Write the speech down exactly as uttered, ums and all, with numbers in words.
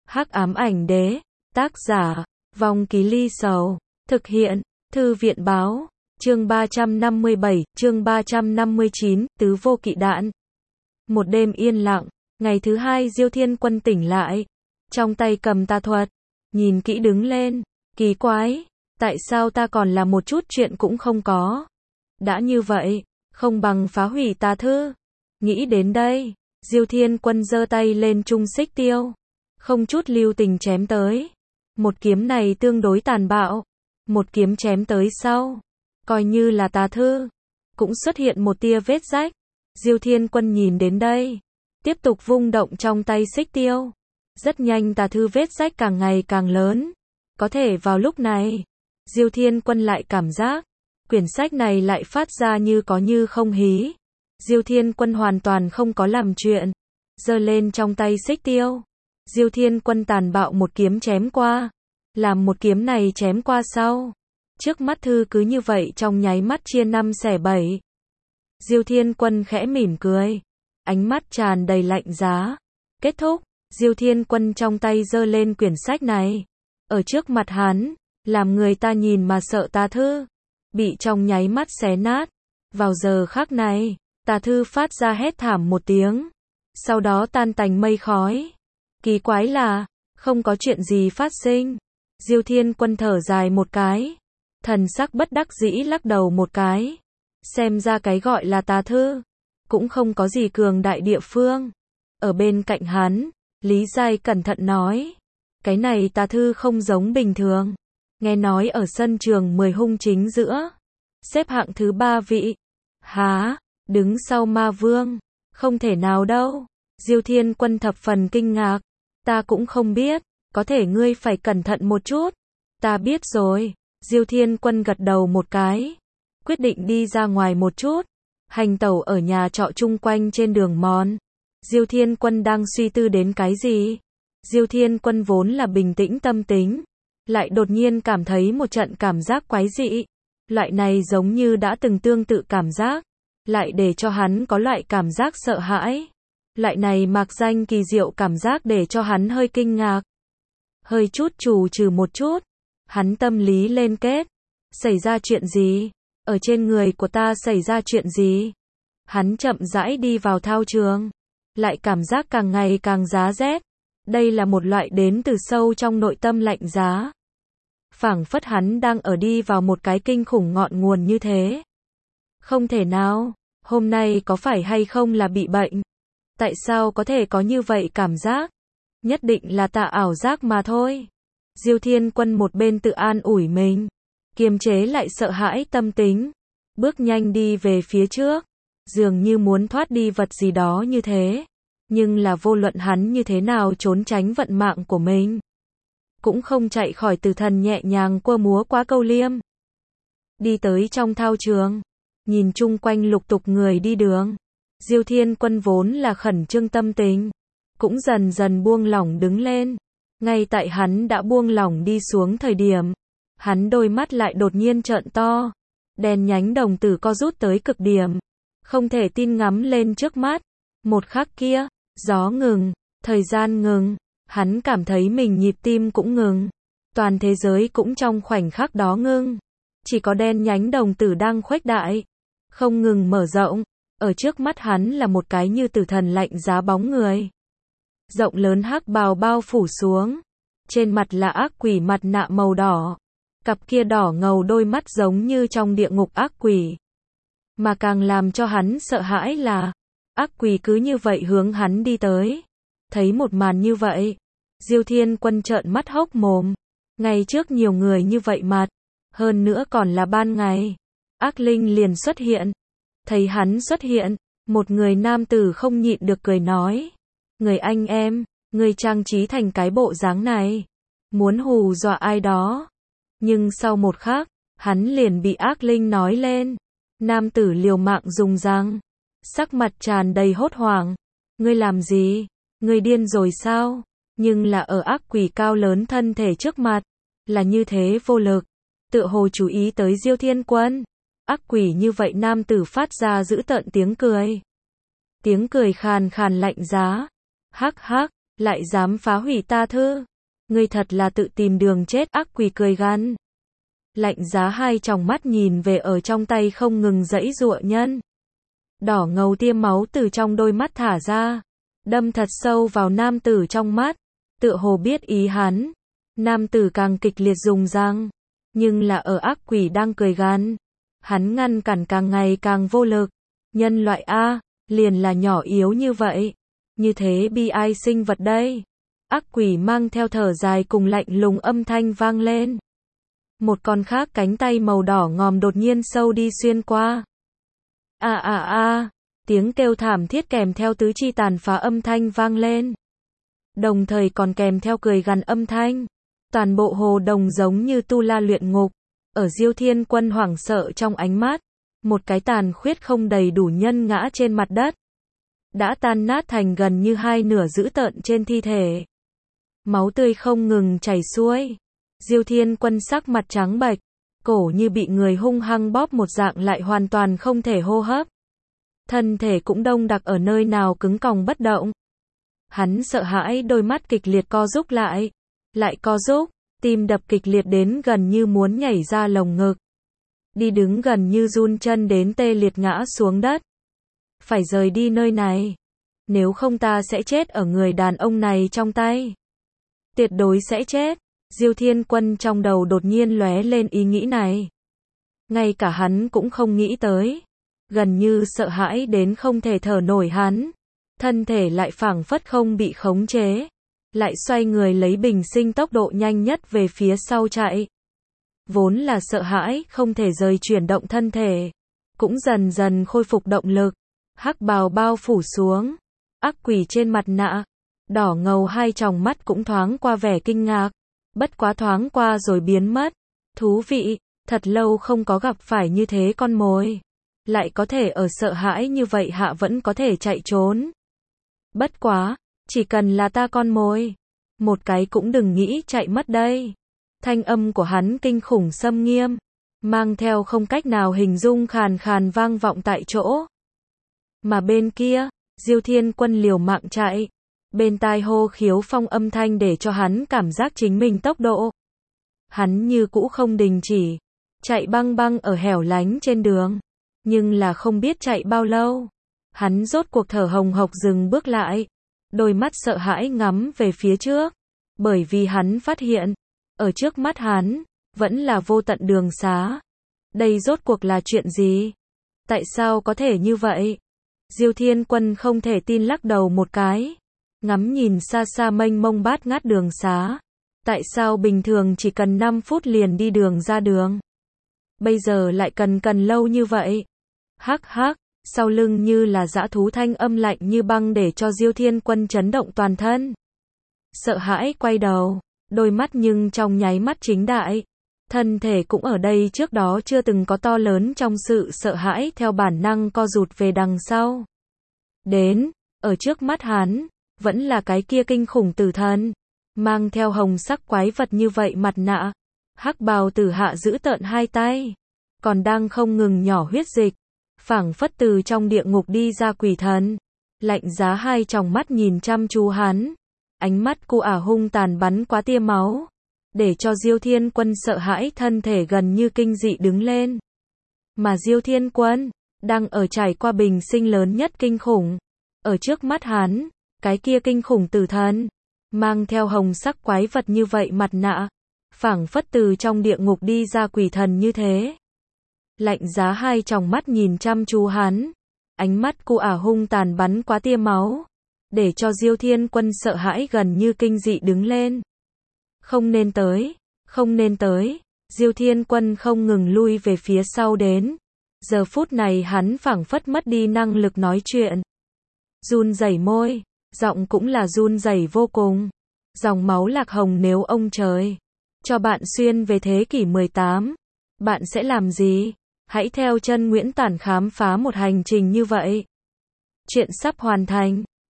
Hắc ám ảnh đế, tác giả, Vong Ký Ly Sầu, thực hiện, Thư viện báo, chương ba trăm năm mươi bảy, chương ba trăm năm mươi chín, Tứ Vô Kỵ Đạn. Một đêm yên lặng, ngày thứ hai Diêu Thiên Quân tỉnh lại, trong tay cầm tà thuật, nhìn kỹ đứng lên, kỳ quái, tại sao ta còn là một chút chuyện cũng không có. Đã như vậy, không bằng phá hủy tà thư. Nghĩ đến đây, Diêu Thiên Quân giơ tay lên trung xích tiêu, không chút lưu tình chém tới. Một kiếm này tương đối tàn bạo, một kiếm chém tới sau, coi như là tà thư, cũng xuất hiện một tia vết rách. Diêu Thiên Quân nhìn đến đây, tiếp tục vung động trong tay xích tiêu. Rất nhanh tà thư vết rách càng ngày càng lớn. Có thể vào lúc này, Diêu Thiên Quân lại cảm giác, quyển sách này lại phát ra như có như không hí. Diêu Thiên Quân hoàn toàn không có làm chuyện, giơ lên trong tay xích tiêu. Diêu Thiên Quân tàn bạo một kiếm chém qua, làm một kiếm này chém qua sau. Trước mắt thư cứ như vậy trong nháy mắt chia năm xẻ bảy. Diêu Thiên Quân khẽ mỉm cười, ánh mắt tràn đầy lạnh giá. Kết thúc, Diêu Thiên Quân trong tay giơ lên quyển sách này, ở trước mặt hắn, làm người ta nhìn mà sợ tà thư, bị trong nháy mắt xé nát. Vào giờ khắc này, tà thư phát ra hét thảm một tiếng, sau đó tan tành mây khói. Kỳ quái là, không có chuyện gì phát sinh. Diêu Thiên Quân thở dài một cái, thần sắc bất đắc dĩ lắc đầu một cái. Xem ra cái gọi là tà thư, cũng không có gì cường đại địa phương. Ở bên cạnh hắn, Lý Giai cẩn thận nói, cái này tà thư không giống bình thường. Nghe nói ở sân trường mười hung chính giữa, xếp hạng thứ ba vị. Há, đứng sau ma vương, không thể nào đâu. Diêu Thiên Quân thập phần kinh ngạc, ta cũng không biết, có thể ngươi phải cẩn thận một chút. Ta biết rồi. Diêu Thiên Quân gật đầu một cái, quyết định đi ra ngoài một chút, hành tẩu ở nhà trọ chung quanh trên đường mòn. Diêu Thiên Quân đang suy tư đến cái gì? Diêu Thiên Quân vốn là bình tĩnh tâm tính, lại đột nhiên cảm thấy một trận cảm giác quái dị. Loại này giống như đã từng tương tự cảm giác, lại để cho hắn có loại cảm giác sợ hãi. Loại này mạc danh kỳ diệu cảm giác để cho hắn hơi kinh ngạc. Hơi chút trù trừ một chút, hắn tâm lý lên kết. Xảy ra chuyện gì? Ở trên người của ta xảy ra chuyện gì? Hắn chậm rãi đi vào thao trường, lại cảm giác càng ngày càng giá rét. Đây là một loại đến từ sâu trong nội tâm lạnh giá. Phảng phất hắn đang ở đi vào một cái kinh khủng ngọn nguồn như thế. Không thể nào, hôm nay có phải hay không là bị bệnh? Tại sao có thể có như vậy cảm giác? Nhất định là ta ảo giác mà thôi. Diêu Thiên Quân một bên tự an ủi mình, kiềm chế lại sợ hãi tâm tính, bước nhanh đi về phía trước, dường như muốn thoát đi vật gì đó như thế. Nhưng là vô luận hắn như thế nào trốn tránh vận mạng của mình, cũng không chạy khỏi tử thần nhẹ nhàng quơ múa quá câu liêm. Đi tới trong thao trường, nhìn chung quanh lục tục người đi đường, Diêu Thiên Quân vốn là khẩn trương tâm tình, cũng dần dần buông lỏng đứng lên. Ngay tại hắn đã buông lỏng đi xuống thời điểm, hắn đôi mắt lại đột nhiên trợn to, đèn nhánh đồng tử co rút tới cực điểm, không thể tin ngắm lên trước mắt. Một khắc kia, gió ngừng, thời gian ngừng, hắn cảm thấy mình nhịp tim cũng ngừng, toàn thế giới cũng trong khoảnh khắc đó ngưng. Chỉ có đen nhánh đồng tử đang khuếch đại, không ngừng mở rộng. Ở trước mắt hắn là một cái như tử thần lạnh giá bóng người. Rộng lớn hắc bào bao phủ xuống, trên mặt là ác quỷ mặt nạ màu đỏ, cặp kia đỏ ngầu đôi mắt giống như trong địa ngục ác quỷ. Mà càng làm cho hắn sợ hãi là, ác quỷ cứ như vậy hướng hắn đi tới. Thấy một màn như vậy, Diêu Thiên Quân trợn mắt hốc mồm, ngay trước nhiều người như vậy mặt, hơn nữa còn là ban ngày, ác linh liền xuất hiện. Thấy hắn xuất hiện, một người nam tử không nhịn được cười nói, người anh em, người trang trí thành cái bộ dáng này, muốn hù dọa ai đó. Nhưng sau một khắc, hắn liền bị ác linh nói lên. Nam tử liều mạng dùng răng, sắc mặt tràn đầy hốt hoảng, ngươi làm gì, ngươi điên rồi sao? Nhưng là ở ác quỷ cao lớn thân thể trước mặt, là như thế vô lực, tựa hồ chú ý tới Diêu Thiên Quân. Ác quỷ như vậy nam tử phát ra dữ tợn tiếng cười. Tiếng cười khàn khàn lạnh giá. Hắc hắc, lại dám phá hủy ta thư. Ngươi thật là tự tìm đường chết, ác quỷ cười gằn. Lạnh giá hai tròng mắt nhìn về ở trong tay không ngừng giãy giụa nhân. Đỏ ngầu tia máu từ trong đôi mắt thả ra, đâm thật sâu vào nam tử trong mắt, tựa hồ biết ý hắn. Nam tử càng kịch liệt dùng răng, nhưng là ở ác quỷ đang cười gằn, hắn ngăn cản càng ngày càng vô lực. Nhân loại a, liền là nhỏ yếu như vậy, như thế bi ai sinh vật đây. Ác quỷ mang theo thở dài cùng lạnh lùng âm thanh vang lên. Một con khác cánh tay màu đỏ ngòm đột nhiên sâu đi xuyên qua. A a a, tiếng kêu thảm thiết kèm theo tứ chi tàn phá âm thanh vang lên. Đồng thời còn kèm theo cười gằn âm thanh. Toàn bộ hồ đồng giống như tu la luyện ngục. Ở Diêu Thiên Quân hoảng sợ trong ánh mắt, một cái tàn khuyết không đầy đủ nhân ngã trên mặt đất, đã tan nát thành gần như hai nửa dữ tợn trên thi thể. Máu tươi không ngừng chảy xuôi. Diêu Thiên Quân sắc mặt trắng bệch, cổ như bị người hung hăng bóp một dạng, lại hoàn toàn không thể hô hấp. Thân thể cũng đông đặc ở nơi nào cứng còng bất động. Hắn sợ hãi, đôi mắt kịch liệt co rúm lại, lại co rúm, tim đập kịch liệt đến gần như muốn nhảy ra lồng ngực. Đi đứng gần như run chân đến tê liệt ngã xuống đất. Phải rời đi nơi này, nếu không ta sẽ chết ở người đàn ông này trong tay. Tuyệt đối sẽ chết. Diêu Thiên Quân trong đầu đột nhiên lóe lên ý nghĩ này. Ngay cả hắn cũng không nghĩ tới. Gần như sợ hãi đến không thể thở nổi hắn. Thân thể lại phảng phất không bị khống chế. Lại xoay người lấy bình sinh tốc độ nhanh nhất về phía sau chạy. Vốn là sợ hãi, không thể rời chuyển động thân thể. Cũng dần dần khôi phục động lực. Hắc bào bao phủ xuống. Ác quỷ trên mặt nạ. Đỏ ngầu hai tròng mắt cũng thoáng qua vẻ kinh ngạc. Bất quá thoáng qua rồi biến mất. Thú vị, thật lâu không có gặp phải như thế con mồi. Lại có thể ở sợ hãi như vậy hạ vẫn có thể chạy trốn. Bất quá, chỉ cần là ta con mồi, một cái cũng đừng nghĩ chạy mất đây. Thanh âm của hắn kinh khủng xâm nghiêm, mang theo không cách nào hình dung khàn khàn vang vọng tại chỗ. Mà bên kia, Diêu Thiên Quân liều mạng chạy. Bên tai hô khiếu phong âm thanh để cho hắn cảm giác chính mình tốc độ. Hắn như cũ không đình chỉ, chạy băng băng ở hẻo lánh trên đường. Nhưng là không biết chạy bao lâu, hắn rốt cuộc thở hồng hộc dừng bước lại. Đôi mắt sợ hãi ngắm về phía trước. Bởi vì hắn phát hiện, ở trước mắt hắn, vẫn là vô tận đường xá. Đây rốt cuộc là chuyện gì? Tại sao có thể như vậy? Diêu Thiên Quân không thể tin lắc đầu một cái. Ngắm nhìn xa xa mênh mông bát ngát đường xá. Tại sao bình thường chỉ cần năm phút liền đi đường ra đường? Bây giờ lại cần cần lâu như vậy? Hắc hắc, sau lưng như là dã thú thanh âm lạnh như băng để cho Diêu Thiên Quân chấn động toàn thân. Sợ hãi quay đầu, đôi mắt nhưng trong nháy mắt chính đại. Thân thể cũng ở đây trước đó chưa từng có to lớn trong sự sợ hãi theo bản năng co rụt về đằng sau. Đến, ở trước mắt hắn, vẫn là cái kia kinh khủng tử thần, mang theo hồng sắc quái vật như vậy mặt nạ. Hắc bào tử hạ giữ tợn hai tay, còn đang không ngừng nhỏ huyết dịch, phảng phất từ trong địa ngục đi ra quỷ thần. Lạnh giá hai tròng mắt nhìn chăm chú hắn, ánh mắt cu ả hung tàn bắn quá tia máu, để cho Diêu Thiên Quân sợ hãi, thân thể gần như kinh dị đứng lên. Mà Diêu Thiên Quân đang ở trải qua bình sinh lớn nhất kinh khủng. Ở trước mắt hắn, cái kia kinh khủng tử thần, mang theo hồng sắc quái vật như vậy mặt nạ, phảng phất từ trong địa ngục đi ra quỷ thần như thế. Lạnh giá hai tròng mắt nhìn chăm chú hắn, ánh mắt cu ả hung tàn bắn quá tia máu, để cho Diêu Thiên Quân sợ hãi gần như kinh dị đứng lên. Không nên tới, không nên tới. Diêu Thiên Quân không ngừng lui về phía sau đến. Giờ phút này hắn phảng phất mất đi năng lực nói chuyện. Run rẩy môi, giọng cũng là run rẩy vô cùng. Dòng máu lạc hồng, nếu ông trời cho bạn xuyên về thế kỷ mười tám, bạn sẽ làm gì? Hãy theo chân Nguyễn Tản khám phá một hành trình như vậy. Chuyện sắp hoàn thành.